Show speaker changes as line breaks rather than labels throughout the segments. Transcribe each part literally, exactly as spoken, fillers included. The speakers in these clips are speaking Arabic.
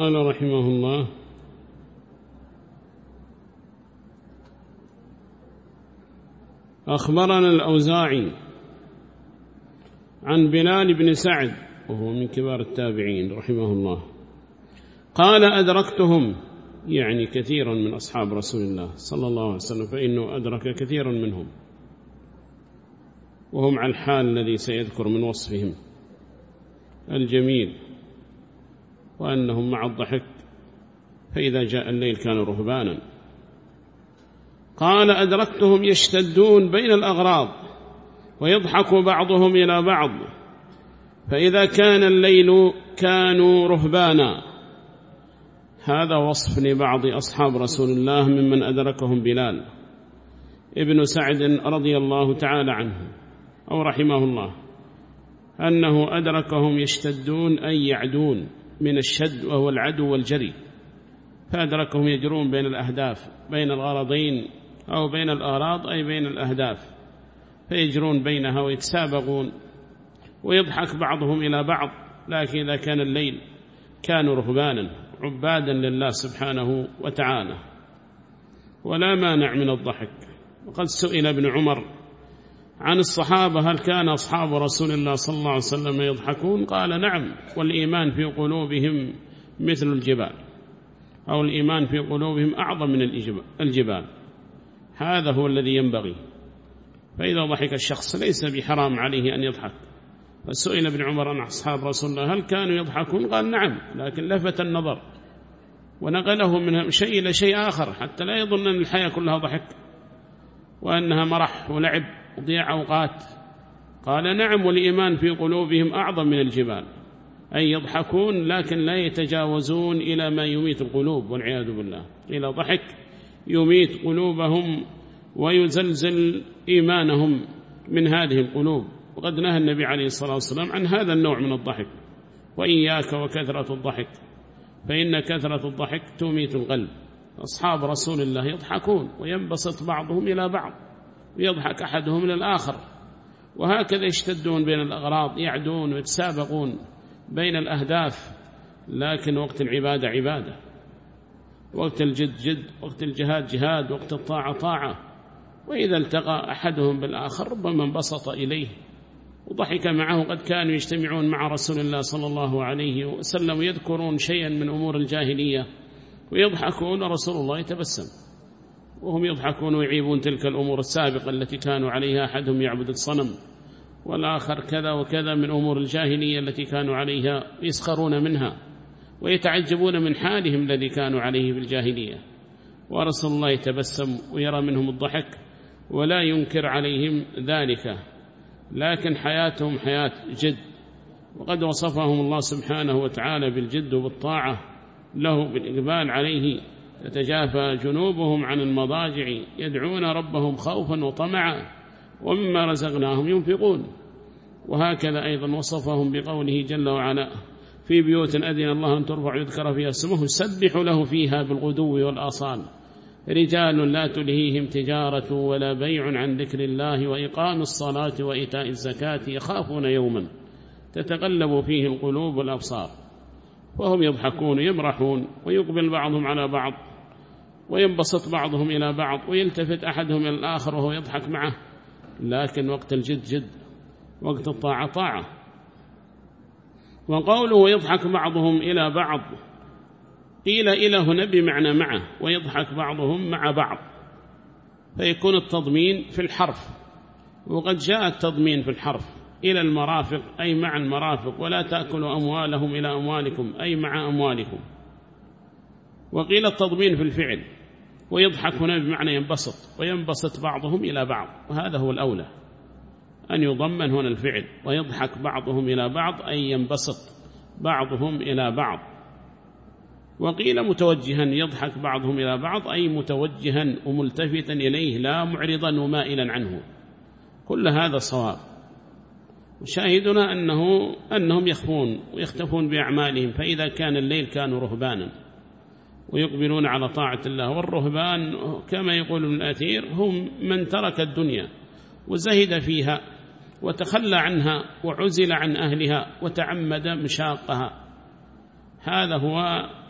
قال رحمه الله: أخبرنا الأوزاعي عن بلال بن سعد وهو من كبار التابعين رحمه الله قال: أدركتهم، يعني كثيرا من أصحاب رسول الله صلى الله عليه وسلم، فإنه أدرك كثيرا منهم وهم على الحال الذي سيذكر من وصفهم الجميل، وأنهم مع الضحك فإذا جاء الليل كانوا رهبانا. قال: أدركتهم يشتدون بين الأغراض ويضحك بعضهم إلى بعض، فإذا كان الليل كانوا رهبانا. هذا وصف لبعض أصحاب رسول الله ممن أدركهم بلال ابن سعد رضي الله تعالى عنه أو رحمه الله، أنه أدركهم يشتدون أي يعدون من الشد وهو العدو والجري، فأدركهم يجرون بين الأهداف، بين الغرضين أو بين الآراض أي بين الأهداف، فيجرون بينها ويتسابقون ويضحك بعضهم إلى بعض. لكن إذا كان الليل كانوا رهبانا عبادا لله سبحانه وتعالى، ولا مانع من الضحك. وقد سئل ابن عمر عن الصحابة: هل كان أصحاب رسول الله صلى الله عليه وسلم يضحكون؟ قال: نعم، والإيمان في قلوبهم مثل الجبال، أو الإيمان في قلوبهم أعظم من الجبال. هذا هو الذي ينبغي. فإذا ضحك الشخص ليس بحرام عليه أن يضحك. فسئل ابن عمر عن أصحاب رسول الله: هل كانوا يضحكون؟ قال: نعم، لكن لفت النظر ونقله من شيء إلى شيء آخر حتى لا يظن أن الحياة كلها ضحك وأنها مرح ولعب وضياع أوقات. قال: نعم، والإيمان في قلوبهم أعظم من الجبال، أي يضحكون لكن لا يتجاوزون إلى ما يميت القلوب والعياذ بالله. إلى ضحك يميت قلوبهم ويزلزل إيمانهم من هذه القلوب. وقد نهى النبي عليه الصلاة والسلام عن هذا النوع من الضحك: وإياك وكثرة الضحك فإن كثرة الضحك تميت القلب. أصحاب رسول الله يضحكون وينبسط بعضهم إلى بعض ويضحك أحدهم إلى الآخر، وهكذا يشتدون بين الأغراض، يعدون ويتسابقون بين الأهداف. لكن وقت العبادة عبادة، وقت الجد جد، وقت الجهاد جهاد، وقت الطاعة طاعة. وإذا التقى أحدهم بالآخر ربما انبسط إليه وضحك معه. قد كانوا يجتمعون مع رسول الله صلى الله عليه وسلم ويذكرون شيئا من أمور الجاهلية ويضحكون، ورسول الله يتبسم وهم يضحكون ويعيبون تلك الأمور السابقة التي كانوا عليها. أحدهم يعبد الصنم والآخر كذا وكذا من أمور الجاهلية التي كانوا عليها، يسخرون منها ويتعجبون من حالهم الذي كانوا عليه في الجاهلية. ورسول الله يتبسم ويرى منهم الضحك ولا ينكر عليهم ذلك، لكن حياتهم حياة جد. وقد وصفهم الله سبحانه وتعالى بالجد وبالطاعة له بالإقبال عليه: تتجافى جنوبهم عن المضاجع يدعون ربهم خوفا وطمعا ومما رزقناهم ينفقون. وهكذا أيضا وصفهم بقوله جل وعلا: في بيوت أذن الله أن ترفع يذكر فيها اسمه يسبح له فيها بالغدو والآصال رجال لا تلهيهم تجارة ولا بيع عن ذكر الله وإقام الصلاة وإيتاء الزكاة يخافون يوما تتقلب فيه القلوب والأبصار. وهم يضحكون يمرحون ويقبل بعضهم على بعض وينبسط بعضهم إلى بعض ويلتفت أحدهم إلى الآخر وهو يضحك معه. لكن وقت الجد جد، وقت الطاعة طاعة. وقوله ويضحك بعضهم إلى بعض، قيل إلى هنا بمعنى معه، ويضحك بعضهم مع بعض، فيكون التضمين في الحرف. وقد جاء التضمين في الحرف إلى المرافق أي مع المرافق، ولا تأكلوا أموالهم إلى أموالكم أي مع أموالكم. وقيل التضمين في الفعل، ويضحك هنا بمعنى ينبسط، وينبسط بعضهم إلى بعض، وهذا هو الأولى أن يضمن هنا الفعل، ويضحك بعضهم إلى بعض أي ينبسط بعضهم إلى بعض. وقيل متوجها، يضحك بعضهم إلى بعض أي متوجها وملتفتا إليه لا معرضا ومائلا عنه. كل هذا صواب. وشاهدنا أنه أنهم يخفون ويختفون بأعمالهم، فإذا كان الليل كانوا رهبانا ويقبلون على طاعة الله. والرهبان كما يقول ابن الأثير هم من ترك الدنيا وزهد فيها وتخلى عنها وعزل عن أهلها وتعمد مشاقها. هذا هو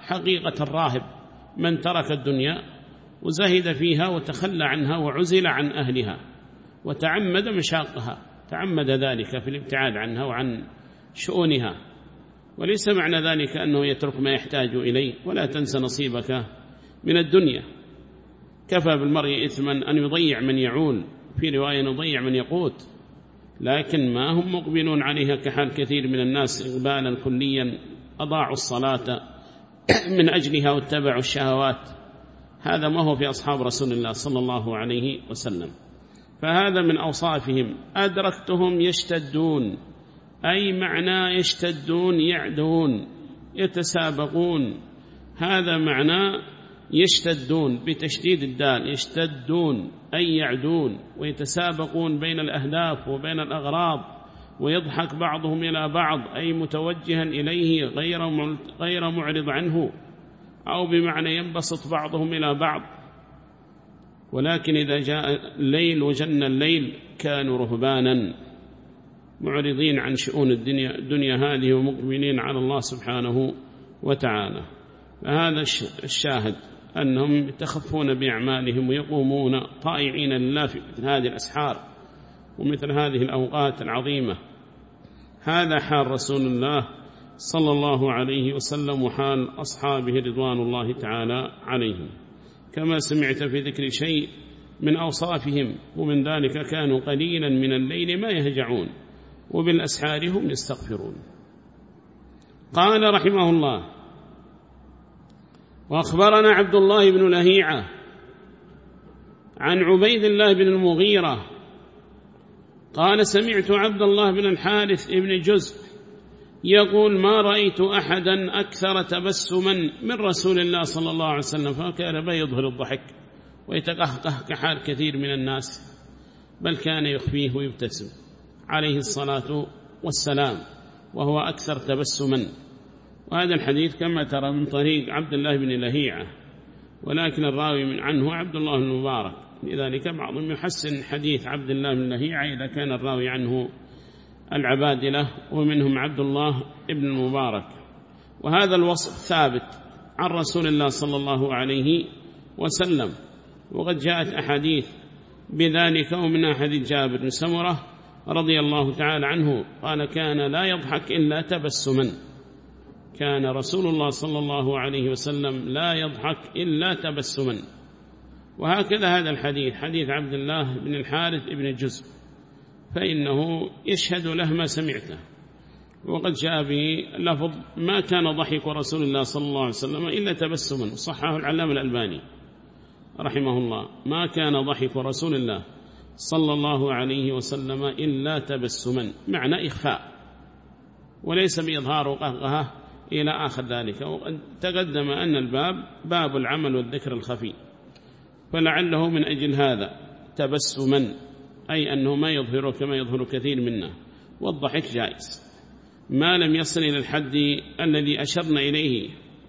حقيقة الراهب من ترك الدنيا وزهد فيها وتخلى عنها وعزل عن أهلها وتعمد مشاقها، تعمد ذلك في الابتعاد عنها وعن شؤونها. وليس معنى ذلك أنه يترك ما يحتاج إليه. ولا تنس نصيبك من الدنيا، كفى بالمرء إثما أن يضيع من يعول، في رواية يضيع من يقوت، لكن ما هم مقبلون عليها كحال كثير من الناس إقبالا كليا، أضاعوا الصلاة من أجلها واتبعوا الشهوات. هذا ما هو في أصحاب رسول الله صلى الله عليه وسلم. فهذا من أوصافهم. أدركتهم يشتدون، أي معنى يشتدون يعدون يتسابقون، هذا معنى يشتدون بتشديد الدال، يشتدون أي يعدون ويتسابقون بين الأهداف وبين الأغراض، ويضحك بعضهم إلى بعض أي متوجها إليه غير معرض عنه، أو بمعنى ينبسط بعضهم إلى بعض. ولكن إذا جاء الليل وجن الليل كانوا رهبانا معرضين عن شؤون الدنيا, الدنيا هذه ومقبلين على الله سبحانه وتعالى. فهذا الشاهد أنهم يتخفون بأعمالهم ويقومون طائعين لله في مثل هذه الأسحار ومثل هذه الأوقات العظيمة. هذا حال رسول الله صلى الله عليه وسلم وحال أصحابه رضوان الله تعالى عليهم. كما سمعت في ذكر شيء من أوصافهم، ومن ذلك كانوا قليلا من الليل ما يهجعون وبالأسحار هم يستغفرون. قال رحمه الله: وأخبرنا عبد الله بن لهيعة عن عبيد الله بن المغيرة قال: سمعت عبد الله بن الحارث بن جزء يقول: ما رأيت أحدا أكثر تبسما من رسول الله صلى الله عليه وسلم، فكان يظهر الضحك ويتقهقه كحال كثير من الناس، بل كان يخفيه ويبتسم عليه الصلاة والسلام، وهو أكثر تبسما. وهذا الحديث كما ترى من طريق عبد الله بن لهيعة، ولكن الراوي من عنه عبد الله بن مبارك، لذلك بعضهم يحسن حديث عبد الله بن لهيعة إذا كان الراوي عنه العبادلة، ومنهم عبد الله بن المبارك. وهذا الوصف ثابت عن رسول الله صلى الله عليه وسلم، وقد جاءت أحاديث بذلك، ومن حديث جابر بن سمرة رضي الله تعالى عنه قال: كان لا يضحك إلا تبسما، كان رسول الله صلى الله عليه وسلم لا يضحك إلا تبسما. وهكذا هذا الحديث حديث عبد الله بن الحارث بن جزء، فإنه يشهد له ما سمعته. وقد جاء بلفظ: ما كان ضحك رسول الله صلى الله عليه وسلم إلا تبسما، صححه العلامة الألباني رحمه الله: ما كان ضحك رسول الله صلى الله عليه وسلم إلا تبسما، معنى إخفاء وليس بإظهار وقهقه إلى آخر ذلك. وقد تقدم أن الباب باب العمل والذكر الخفي، فلعله من أجل هذا تبسما، أي أنه ما يظهر كما يظهر كثير منا. والضحك جائز ما لم يصل إلى الحد الذي أشرنا إليه،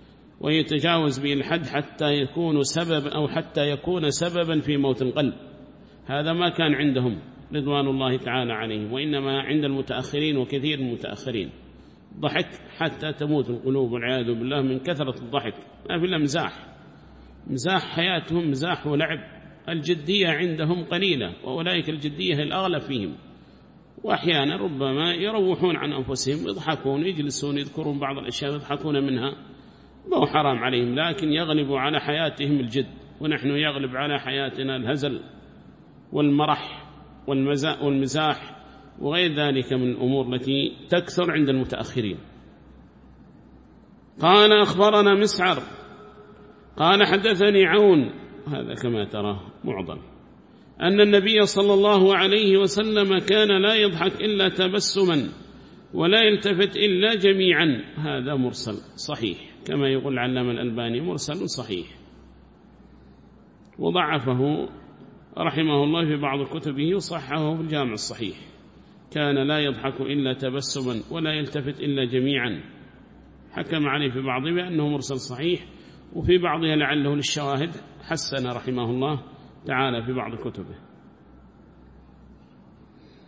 ويتجاوز به الحد حتى يكون سبب أو حتى يكون سببا في موت القلب. هذا ما كان عندهم رضوان الله تعالى عليهم، وإنما عند المتأخرين وكثير من المتأخرين ضحك حتى تموت القلوب والعياذ بالله من كثرة الضحك. ما في إلا مزاح، مزاح حياتهم مزاح ولعب، الجدية عندهم قليلة، وأولئك الجدية الأغلب فيهم. وأحيانا ربما يروحون عن أنفسهم، يضحكون، يجلسون، يذكرون بعض الأشياء يضحكون منها، ما هو حرام عليهم، لكن يغلب على حياتهم الجد، ونحن يغلب على حياتنا الهزل والمرح والمزاح وغير ذلك من الأمور التي تكثر عند المتأخرين. قال: أخبرنا مسعر قال: حدثني عون، هذا كما ترى معضل، أن النبي صلى الله عليه وسلم كان لا يضحك إلا تبسما ولا يلتفت إلا جميعا. هذا مرسل صحيح كما يقول العلامة الألباني، مرسل صحيح، وضعفه رحمه الله في بعض كتبه وصححه في الجامع الصحيح. كان لا يضحك إلا تبسما ولا يلتفت إلا جميعا. حكم عليه في بعضه بأنه مرسل صحيح، وفي بعضها لعله للشواهد حسن رحمه الله تعالى في بعض كتبه.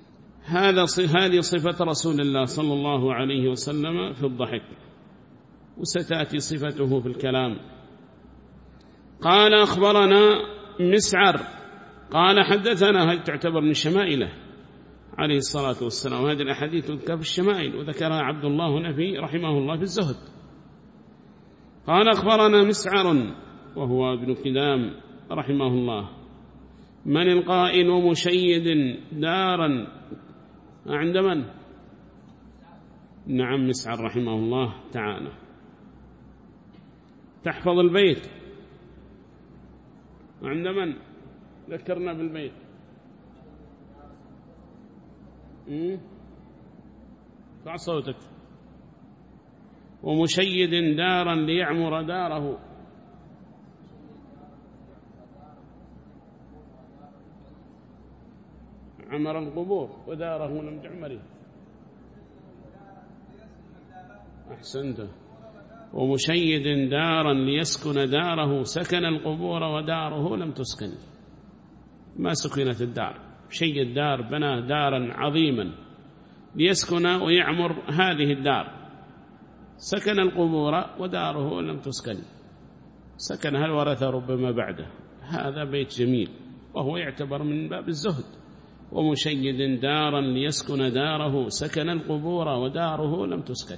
هذا هذه صفة رسول الله صلى الله عليه وسلم في الضحك. وستأتي صفته في الكلام. قال أخبرنا مسعر قال حدثنا، هل تعتبر من شمائله عليه الصلاة والسلام، وهذه الأحاديث تذكر في الشمائل، وذكرها عبد الله نفي رحمه الله في الزهد. قال أخبرنا مسعر وهو ابن كدام رحمه الله، من القائل مشيد دارا عند من؟ نعم مسعر رحمه الله تعالى. تحفظ البيت عند من؟ ذكرنا بالبيت. ارفع صوتك. ومشيد دارا ليعمر داره، عمر القبور وداره لم تعمره. أحسنت. ومشيد دارا ليسكن داره، سكن القبور وداره لم تسكن، ما سكنت الدار. شيد دار بنى دارا عظيما ليسكن ويعمر هذه الدار، سكن القبور وداره لم تسكن، سكنها الورث ربما بعده. هذا بيت جميل وهو يعتبر من باب الزهد. ومشيد دارا ليسكن داره، سكن القبور وداره لم تسكن.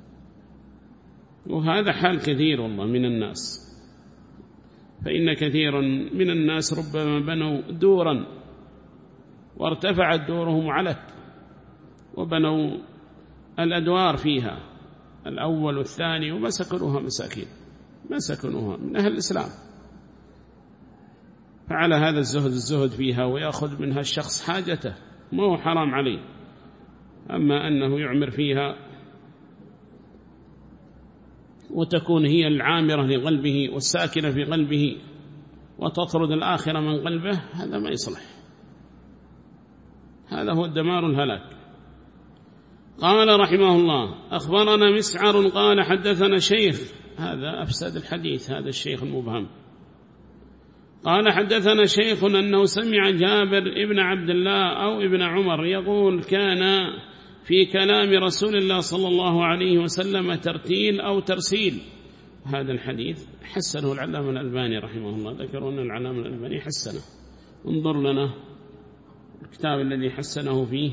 وهذا حال كثير والله من الناس، فإن كثيرا من الناس ربما بنوا دورا وارتفعت دورهم علت، وبنوا الأدوار فيها الأول والثاني وما سكنوها مساكين، ما سكنوها من أهل الإسلام. فعلى هذا الزهد الزهد فيها ويأخذ منها الشخص حاجته، ما هو حرام عليه. أما أنه يعمر فيها وتكون هي العامرة لقلبه والساكنة في قلبه وتطرد الآخرة من قلبه، هذا ما يصلح، هذا هو الدمار الهلاك. قال رحمه الله أخبرنا مسعر قال حدثنا شيخ، هذا أفسد الحديث، هذا الشيخ المبهم. قال حدثنا شيخ أنه سمع جابر ابن عبد الله أو ابن عمر يقول كان في كلام رسول الله صلى الله عليه وسلم ترتيل أو ترسيل. هذا الحديث حسنه العلامة الألباني رحمه الله، ذكروا أن العلامة الألباني حسنه. انظر لنا الكتاب الذي حسنه فيه.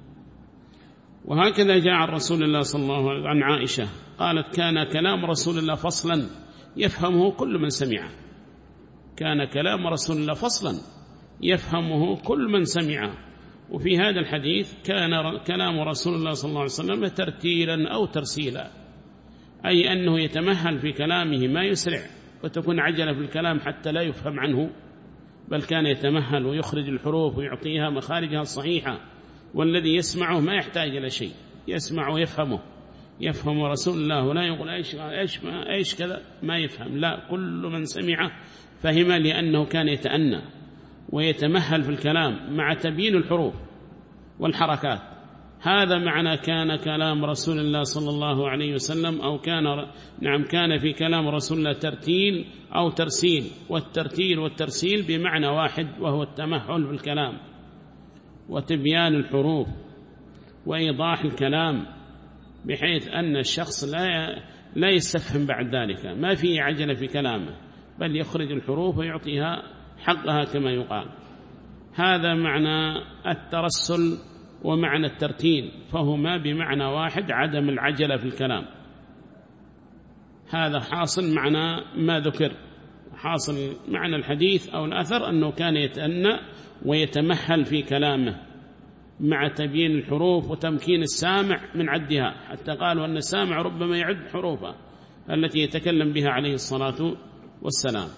وهكذا جاء عن رسول الله صلى الله عليه وسلم عن عائشة قالت كان كلام رسول الله فصلا يفهمه كل من سمعه، كان كلام رسول الله فصلا يفهمه كل من سمعه. وفي هذا الحديث كان كلام رسول الله صلى الله عليه وسلم ترتيلا أو ترسيلا، أي أنه يتمهل في كلامه ما يسرع وتكون عجلة في الكلام حتى لا يفهم عنه، بل كان يتمهل ويخرج الحروف ويعطيها مخارجها الصحيحة، والذي يسمعه ما يحتاج إلى شيء، يسمع ويفهمه، يفهم رسول الله ولا يقول إيش إيش ما إيش كذا ما يفهم، لا، كل من سمعه فهم، لأنه كان يتأنى ويتمهل في الكلام مع تبيين الحروف والحركات. هذا معنى كان كلام رسول الله صلى الله عليه وسلم، أو كان نعم كان في كلام رسول الله ترتيل أو ترسيل. والترتيل والترسيل بمعنى واحد، وهو التمهل في الكلام وتبيان الحروف وإيضاح الكلام، بحيث أن الشخص لا لا يستفهم بعد ذلك، ما فيه عجلة في كلامه، بل يخرج الحروف ويعطيها حقها كما يقال. هذا معنى الترسل ومعنى الترتيل، فهما بمعنى واحد، عدم العجلة في الكلام. هذا حاصل معنى ما ذكر، حاصل معنى الحديث أو الأثر أنه كان يتأنى ويتمهل في كلامه مع تبيين الحروف وتمكين السامع من عدها، حتى قالوا أن السامع ربما يعد حروفه التي يتكلم بها عليه الصلاة والسلام.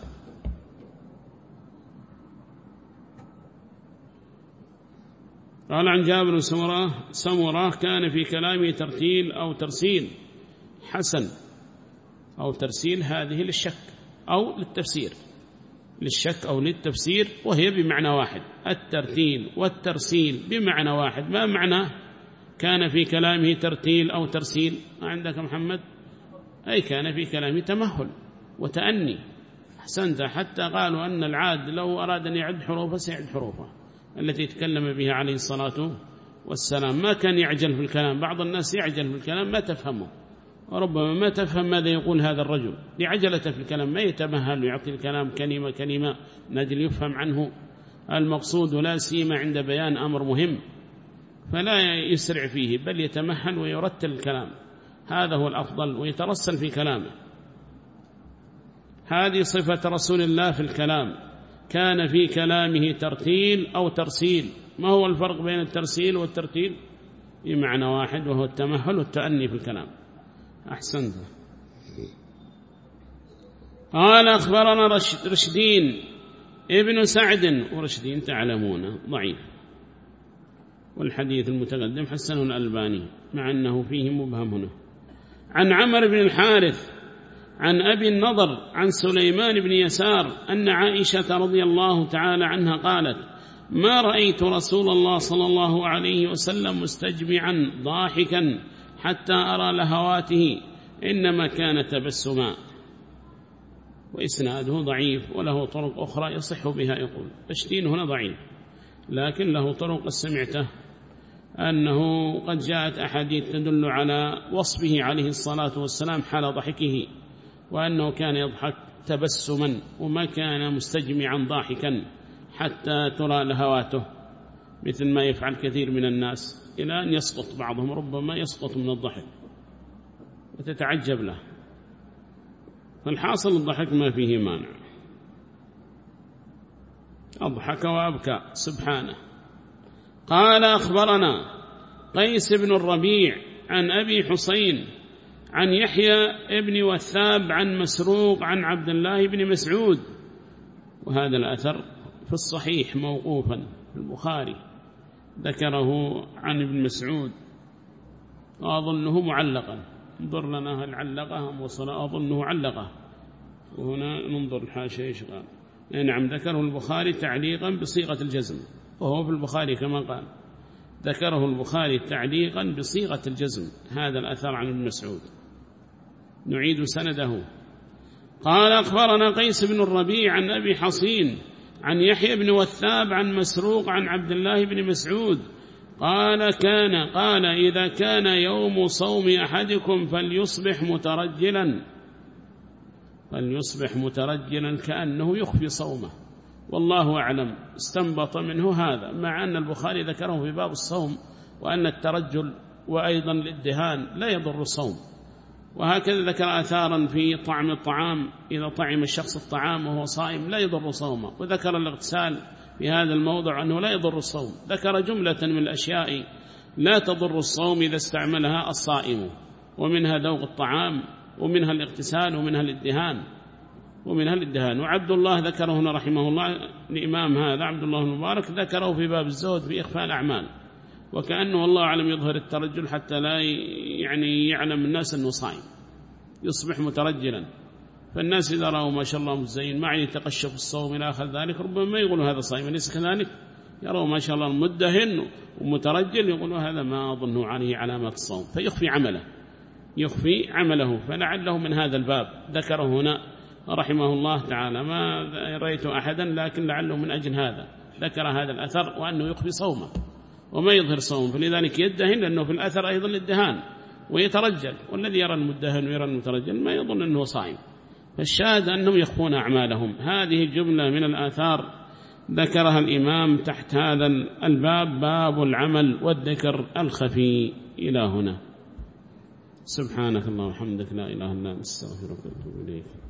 قال عن جابر بن سمرة سمرة كان في كلامه ترتيل أو ترسيل حسن، أو ترسيل هذه للشك أو للتفسير، للشك أو للتفسير، وهي بمعنى واحد، الترتيل والترسيل بمعنى واحد. ما معنى كان في كلامه ترتيل أو ترسيل؟ ما عندك محمد؟ أي كان في كلامه تمهل وتأني. أحسنت، حتى قالوا أن العاد لو أراد أن يعد حروفه سيعد حروفه التي يتكلم بها عليه الصلاة والسلام، ما كان يعجل في الكلام. بعض الناس يعجل في الكلام ما تفهمه، وربما ما تفهم ماذا يقول هذا الرجل لعجلته في الكلام، ما يتمهل ويعطي الكلام كلمة كلمة من أجل يفهم عنه المقصود، ولا سيما عند بيان أمر مهم فلا يسرع فيه، بل يتمهل ويرتل الكلام، هذا هو الأفضل، ويترسل في كلامه. هذه صفة رسول الله في الكلام، كان في كلامه ترتيل أو ترسيل. ما هو الفرق بين الترسيل والترتيل؟ بمعنى واحد، وهو التمهل والتأني في الكلام. أحسنت. قال أخبرنا رشدين ابن سعد، ورشدين تعلمون ضعيف، والحديث المتقدم حسنه الألباني مع أنه فيه مبهم هنا. عن عمرو بن الحارث عن أبي النضر عن سليمان بن يسار أن عائشة رضي الله تعالى عنها قالت: ما رأيت رسول الله صلى الله عليه وسلم مستجمعا ضاحكا حتى أرى لهواته، إنما كان تبسما. وإسناده ضعيف وله طرق أخرى يصح بها. يقول تشتين هنا ضعيف، لكن له طرق سمعته أنه قد جاءت أحاديث تدل على وصفه عليه الصلاة والسلام حال ضحكه، وأنه كان يضحك تبسما وما كان مستجمعا ضاحكا حتى ترى لهواته، مثل ما يفعل كثير من الناس إلى أن يسقط بعضهم، ربما يسقط من الضحك وتتعجب له. فالحاصل الضحك ما فيه مانع، أضحك وأبكى سبحانه. قال أخبرنا قيس بن الربيع عن أبي حسين عن يحيى ابن وثاب عن مسروق عن عبد الله بن مسعود، وهذا الأثر في الصحيح موقوفا في البخاري، ذكره عن ابن مسعود وأظنه معلقا. انظر لنا هل علقه أم وصل، أظنه علقه، وهنا ننظر الحاشية إيش قال. نعم ذكره البخاري تعليقا بصيغة الجزم، وهو في البخاري كما قال، ذكره البخاري تعليقا بصيغة الجزم هذا الأثر عن ابن مسعود. نعيد سنده. قال أخبرنا قيس بن الربيع عن أبي حصين عن يحيى بن وثاب عن مسروق عن عبد الله بن مسعود قال كان قال إذا كان يوم صوم أحدكم فليصبح مترجلا فليصبح مترجلا كأنه يخفي صومه، والله أعلم. استنبط منه هذا، مع أن البخاري ذكره في باب الصوم، وأن الترجل وأيضا الادهان لا يضر الصوم، وهكذا ذكر آثارا في طعم الطعام، إذا طعم الشخص الطعام وهو صائم لا يضر صومه، وذكر الاغتسال في هذا الموضع أنه لا يضر الصوم. ذكر جملة من الأشياء لا تضر الصوم إذا استعملها الصائم، ومنها ذوق الطعام، ومنها الاغتسال، ومنها الادهان ومنها الادهان. وعبد الله ذكره هنا رحمه الله، الإمام هذا عبد الله المبارك ذكره في باب الزهد في إخفاء الأعمال، وكأنه الله أعلم يظهر الترجل حتى لا يعني يعلم الناس أنه صائم، يصبح مترجلا. فالناس إذا رأوا ما شاء الله مزين معي يتقشف الصوم إلى آخر ذلك، ربما ما يقولوا هذا صائم، ليس كذلك، يروا ما شاء الله مدهن ومترجل يقولوا هذا ما أظنه عليه علامات الصوم، فيخفي عمله يخفي عمله فلعله من هذا الباب ذكره هنا رحمه الله تعالى. ما رأيت أحدا، لكن لعله من أجل هذا ذكر هذا الأثر، وأنه يخفي صومه وما يظهر صوم، فلذلك يدهن، لأنه في الأثر أيضا الادهان ويترجل، والذي يرى المدهن ويرى المترجل ما يظن أنه صائم. فالشاهد أنهم يخفون أعمالهم. هذه جملة من الآثار ذكرها الإمام تحت هذا الباب، باب العمل والذكر الخفي. إلى هنا. سبحانك اللهم وبحمدك، لا إله إلا أنت، استغفرك وأتوب إليك.